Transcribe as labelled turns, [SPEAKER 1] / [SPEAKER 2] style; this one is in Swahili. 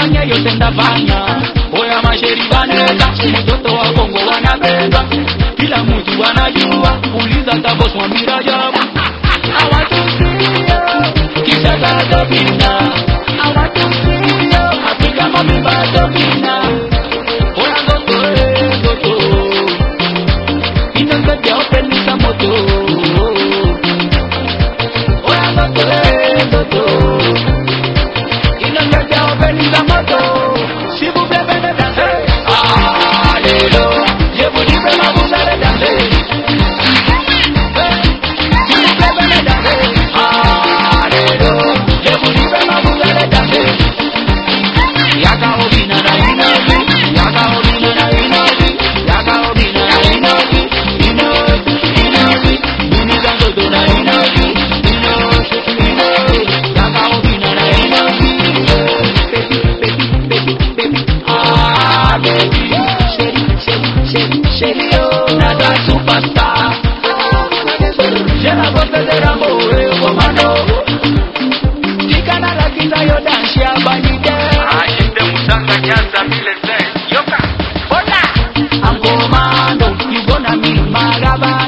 [SPEAKER 1] fanya yote ndafanya. Oya masheri baneza, mtoto wa Kongo wanapenda. Kila mtu anajua, uliza tabos wa mirajabu. I want to see you, kisha Tazobina. I want to see you, Afrika mami Tazobina. Oya ngoto ngoto, inongote opelisa moto. Oya ngoto ngoto, inongote opelisa moto. Si vous plaît venez danser, alléluia. Je vous dis vraiment vous allez danser. Si vous plaît venez danser, alléluia. Je vous dis vraiment vous allez danser. Yaka obina na inobi, yaka obina na inobi, yaka obina na inobi, inobi, inobi. Bini zangoto na inobi, inobi, inobi. Yaka obina na inobi, baby, baby, baby, baby. Ah, baby, shady, shady, shady, shady, oh, nada superstar. Je la voz de l'amore, comando. Tikana la kita yo dance ya banike.
[SPEAKER 2] Ashinde Musanga Nyanza Milese Yoka Bona
[SPEAKER 1] I'm commando, you gonna meet my lover.